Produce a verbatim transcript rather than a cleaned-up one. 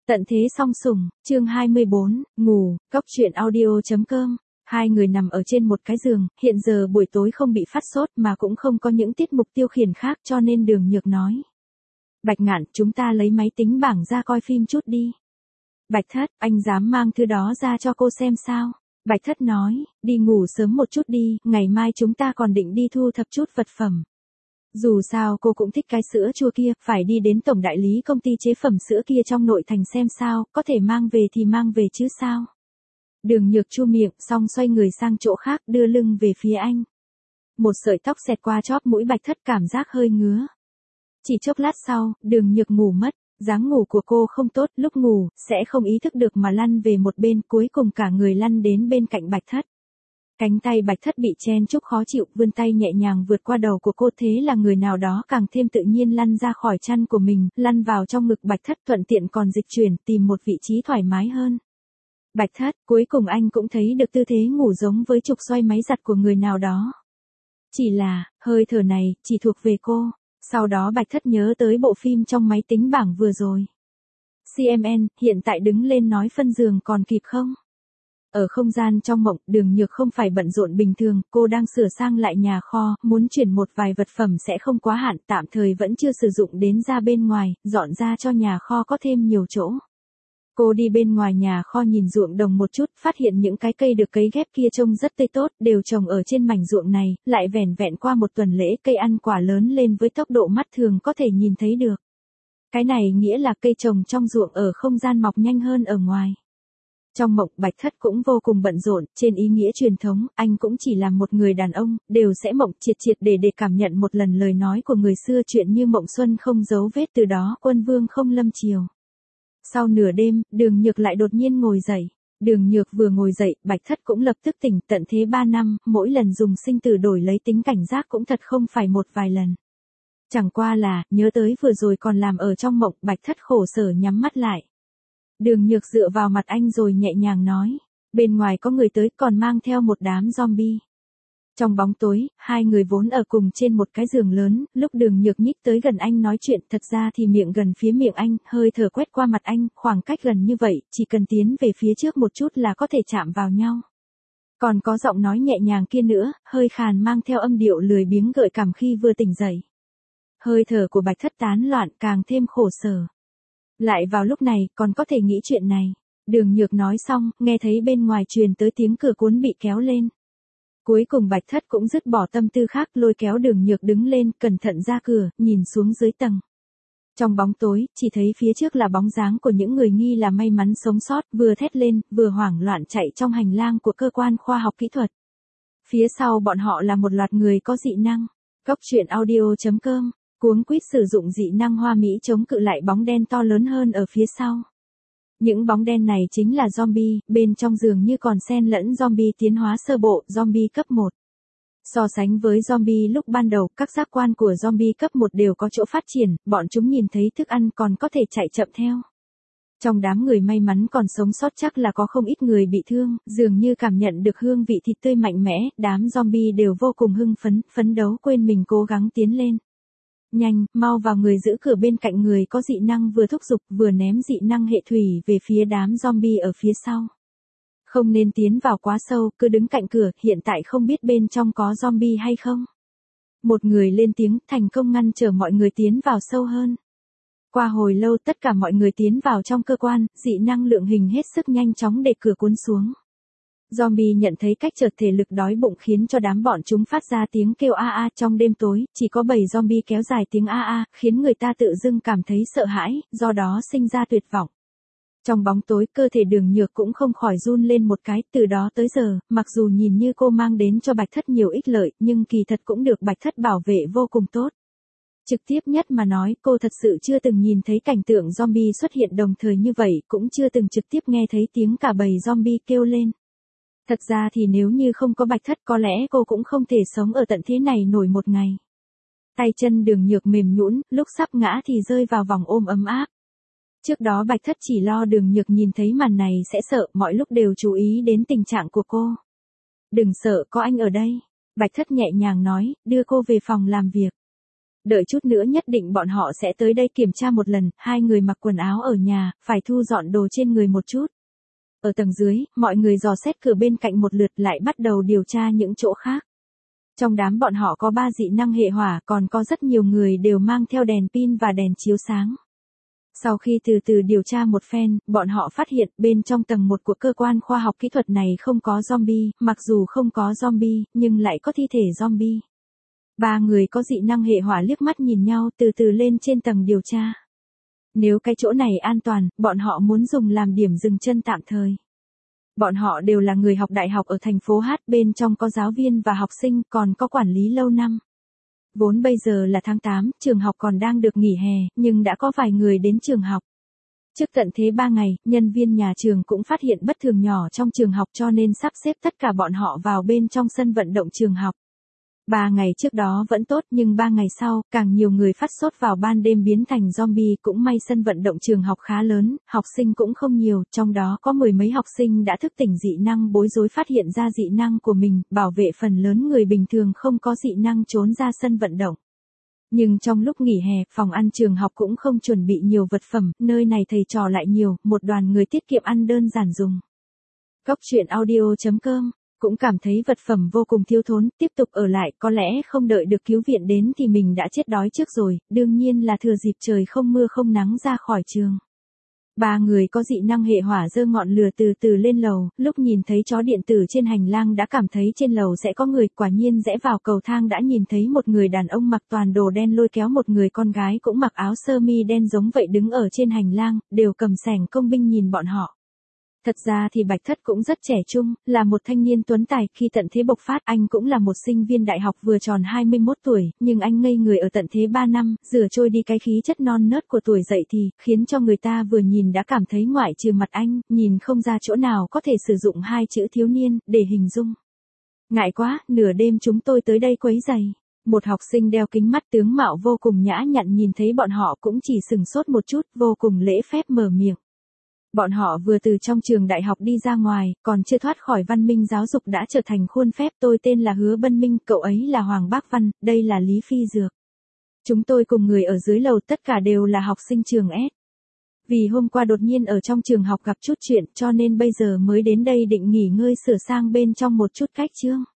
Tận thế song sủng, chương hai mươi bốn, ngủ, cốc truyện audio.com. Hai người nằm ở trên một cái giường, hiện giờ buổi tối không bị phát sốt mà cũng không có những tiết mục tiêu khiển khác cho nên Đường Nhược nói. Bạch Ngạn, chúng ta lấy máy tính bảng ra coi phim chút đi. Bạch Thất, anh dám mang thứ đó ra cho cô xem sao? Bạch Thất nói, đi ngủ sớm một chút đi, ngày mai chúng ta còn định đi thu thập chút vật phẩm. Dù sao cô cũng thích cái sữa chua kia, phải đi đến tổng đại lý công ty chế phẩm sữa kia trong nội thành xem sao, có thể mang về thì mang về chứ sao. Đường Nhược chu miệng, xong xoay người sang chỗ khác, đưa lưng về phía anh. Một sợi tóc xẹt qua chóp mũi Bạch Thất, cảm giác hơi ngứa. Chỉ chốc lát sau, Đường Nhược ngủ mất, dáng ngủ của cô không tốt, lúc ngủ, sẽ không ý thức được mà lăn về một bên, cuối cùng cả người lăn đến bên cạnh Bạch Thất. Cánh tay Bạch Thất bị chen chúc khó chịu, vươn tay nhẹ nhàng vượt qua đầu của cô, thế là người nào đó càng thêm tự nhiên lăn ra khỏi chăn của mình, lăn vào trong ngực Bạch Thất, thuận tiện còn dịch chuyển, tìm một vị trí thoải mái hơn. Bạch Thất, cuối cùng anh cũng thấy được tư thế ngủ giống với trục xoay máy giặt của người nào đó. Chỉ là, hơi thở này, chỉ thuộc về cô. Sau đó Bạch Thất nhớ tới bộ phim trong máy tính bảng vừa rồi. xê em en, hiện tại đứng lên nói phân giường còn kịp không? Ở không gian trong mộng, Đường Nhược không phải bận rộn bình thường, cô đang sửa sang lại nhà kho, muốn chuyển một vài vật phẩm sẽ không quá hạn, tạm thời vẫn chưa sử dụng đến ra bên ngoài, dọn ra cho nhà kho có thêm nhiều chỗ. Cô đi bên ngoài nhà kho nhìn ruộng đồng một chút, phát hiện những cái cây được cấy ghép kia trông rất tươi tốt, đều trồng ở trên mảnh ruộng này, lại vẻn vẹn qua một tuần lễ cây ăn quả lớn lên với tốc độ mắt thường có thể nhìn thấy được. Cái này nghĩa là cây trồng trong ruộng ở không gian mọc nhanh hơn ở ngoài. Trong mộng, Bạch Thất cũng vô cùng bận rộn, trên ý nghĩa truyền thống, anh cũng chỉ là một người đàn ông, đều sẽ mộng triệt triệt để để cảm nhận một lần lời nói của người xưa, chuyện như mộng xuân không dấu vết, từ đó quân vương không lâm chiều. Sau nửa đêm, Đường Nhược lại đột nhiên ngồi dậy. Đường Nhược vừa ngồi dậy, Bạch Thất cũng lập tức tỉnh, tận thế ba năm, mỗi lần dùng sinh tử đổi lấy tính cảnh giác cũng thật không phải một vài lần. Chẳng qua là, nhớ tới vừa rồi còn làm ở trong mộng, Bạch Thất khổ sở nhắm mắt lại. Đường Nhược dựa vào mặt anh rồi nhẹ nhàng nói, bên ngoài có người tới, còn mang theo một đám zombie. Trong bóng tối, hai người vốn ở cùng trên một cái giường lớn, lúc Đường Nhược nhích tới gần anh nói chuyện, thật ra thì miệng gần phía miệng anh, hơi thở quét qua mặt anh, khoảng cách gần như vậy, chỉ cần tiến về phía trước một chút là có thể chạm vào nhau. Còn có giọng nói nhẹ nhàng kia nữa, hơi khàn mang theo âm điệu lười biếng gợi cảm khi vừa tỉnh dậy. Hơi thở của Bạch Thất tán loạn, càng thêm khổ sở. Lại vào lúc này, còn có thể nghĩ chuyện này. Đường Nhược nói xong, nghe thấy bên ngoài truyền tới tiếng cửa cuốn bị kéo lên. Cuối cùng Bạch Thất cũng dứt bỏ tâm tư khác, lôi kéo Đường Nhược đứng lên, cẩn thận ra cửa, nhìn xuống dưới tầng. Trong bóng tối, chỉ thấy phía trước là bóng dáng của những người nghi là may mắn sống sót, vừa thét lên, vừa hoảng loạn chạy trong hành lang của cơ quan khoa học kỹ thuật. Phía sau bọn họ là một loạt người có dị năng. Cốc truyện audio.com, cuống quýt sử dụng dị năng hoa mỹ chống cự lại bóng đen to lớn hơn ở phía sau. Những bóng đen này chính là zombie, bên trong dường như còn xen lẫn zombie tiến hóa sơ bộ, zombie cấp một. So sánh với zombie lúc ban đầu, các giác quan của zombie cấp một đều có chỗ phát triển, bọn chúng nhìn thấy thức ăn còn có thể chạy chậm theo. Trong đám người may mắn còn sống sót chắc là có không ít người bị thương, dường như cảm nhận được hương vị thịt tươi mạnh mẽ, đám zombie đều vô cùng hưng phấn, phấn đấu quên mình cố gắng tiến lên. Nhanh, mau vào, người giữ cửa bên cạnh người có dị năng vừa thúc giục vừa ném dị năng hệ thủy về phía đám zombie ở phía sau. Không nên tiến vào quá sâu, cứ đứng cạnh cửa, hiện tại không biết bên trong có zombie hay không. Một người lên tiếng, thành công ngăn trở mọi người tiến vào sâu hơn. Qua hồi lâu tất cả mọi người tiến vào trong cơ quan, dị năng lượng hình hết sức nhanh chóng để cửa cuốn xuống. Zombie nhận thấy cách chợt thể lực đói bụng khiến cho đám bọn chúng phát ra tiếng kêu a a trong đêm tối, chỉ có bầy zombie kéo dài tiếng a a, khiến người ta tự dưng cảm thấy sợ hãi, do đó sinh ra tuyệt vọng. Trong bóng tối, cơ thể Đường Nhược cũng không khỏi run lên một cái, từ đó tới giờ, mặc dù nhìn như cô mang đến cho Bạch Thất nhiều ích lợi, nhưng kỳ thật cũng được Bạch Thất bảo vệ vô cùng tốt. Trực tiếp nhất mà nói, cô thật sự chưa từng nhìn thấy cảnh tượng zombie xuất hiện đồng thời như vậy, cũng chưa từng trực tiếp nghe thấy tiếng cả bầy zombie kêu lên. Thật ra thì nếu như không có Bạch Thất có lẽ cô cũng không thể sống ở tận thế này nổi một ngày. Tay chân Đường Nhược mềm nhũn, lúc sắp ngã thì rơi vào vòng ôm ấm áp. Trước đó Bạch Thất chỉ lo Đường Nhược nhìn thấy màn này sẽ sợ, mọi lúc đều chú ý đến tình trạng của cô. Đừng sợ, có anh ở đây. Bạch Thất nhẹ nhàng nói, đưa cô về phòng làm việc. Đợi chút nữa nhất định bọn họ sẽ tới đây kiểm tra một lần, hai người mặc quần áo ở nhà, phải thu dọn đồ trên người một chút. Ở tầng dưới, mọi người dò xét cửa bên cạnh một lượt lại bắt đầu điều tra những chỗ khác. Trong đám bọn họ có ba dị năng hệ hỏa, còn có rất nhiều người đều mang theo đèn pin và đèn chiếu sáng. Sau khi từ từ điều tra một phen, bọn họ phát hiện bên trong tầng một của cơ quan khoa học kỹ thuật này không có zombie, mặc dù không có zombie, nhưng lại có thi thể zombie. Ba người có dị năng hệ hỏa liếc mắt nhìn nhau từ từ lên trên tầng điều tra. Nếu cái chỗ này an toàn, bọn họ muốn dùng làm điểm dừng chân tạm thời. Bọn họ đều là người học đại học ở thành phố Hát, bên trong có giáo viên và học sinh, còn có quản lý lâu năm. Vốn bây giờ là tháng tám, trường học còn đang được nghỉ hè, nhưng đã có vài người đến trường học. Trước tận thế ba ngày, nhân viên nhà trường cũng phát hiện bất thường nhỏ trong trường học cho nên sắp xếp tất cả bọn họ vào bên trong sân vận động trường học. Ba ngày trước đó vẫn tốt nhưng ba ngày sau, càng nhiều người phát sốt vào ban đêm biến thành zombie. Cũng may sân vận động trường học khá lớn, học sinh cũng không nhiều, trong đó có mười mấy học sinh đã thức tỉnh dị năng bối rối phát hiện ra dị năng của mình, bảo vệ phần lớn người bình thường không có dị năng trốn ra sân vận động. Nhưng trong lúc nghỉ hè, phòng ăn trường học cũng không chuẩn bị nhiều vật phẩm, nơi này thầy trò lại nhiều, một đoàn người tiết kiệm ăn đơn giản dùng. Cóc truyện audio chấm com cũng cảm thấy vật phẩm vô cùng thiếu thốn, tiếp tục ở lại, có lẽ không đợi được cứu viện đến thì mình đã chết đói trước rồi, đương nhiên là thừa dịp trời không mưa không nắng ra khỏi trường. Ba người có dị năng hệ hỏa giơ ngọn lửa từ từ lên lầu, lúc nhìn thấy chó điện tử trên hành lang đã cảm thấy trên lầu sẽ có người, quả nhiên rẽ vào cầu thang đã nhìn thấy một người đàn ông mặc toàn đồ đen lôi kéo một người con gái cũng mặc áo sơ mi đen giống vậy đứng ở trên hành lang, đều cầm xẻng công binh nhìn bọn họ. Thật ra thì Bạch Thất cũng rất trẻ trung, là một thanh niên tuấn tài, khi tận thế bộc phát anh cũng là một sinh viên đại học vừa tròn hai mươi mốt tuổi, nhưng anh ngây người ở tận thế ba năm, rửa trôi đi cái khí chất non nớt của tuổi dậy thì, khiến cho người ta vừa nhìn đã cảm thấy ngoại trừ mặt anh, nhìn không ra chỗ nào có thể sử dụng hai chữ thiếu niên, để hình dung. Ngại quá, nửa đêm chúng tôi tới đây quấy giày. Một học sinh đeo kính mắt tướng mạo vô cùng nhã nhặn nhìn thấy bọn họ cũng chỉ sừng sốt một chút, vô cùng lễ phép mở miệng. Bọn họ vừa từ trong trường đại học đi ra ngoài, còn chưa thoát khỏi văn minh giáo dục đã trở thành khuôn phép. Tôi tên là Hứa Bân Minh, cậu ấy là Hoàng Bác Văn, đây là Lý Phi Dược. Chúng tôi cùng người ở dưới lầu tất cả đều là học sinh trường S. Vì hôm qua đột nhiên ở trong trường học gặp chút chuyện cho nên bây giờ mới đến đây định nghỉ ngơi sửa sang bên trong một chút cách chương.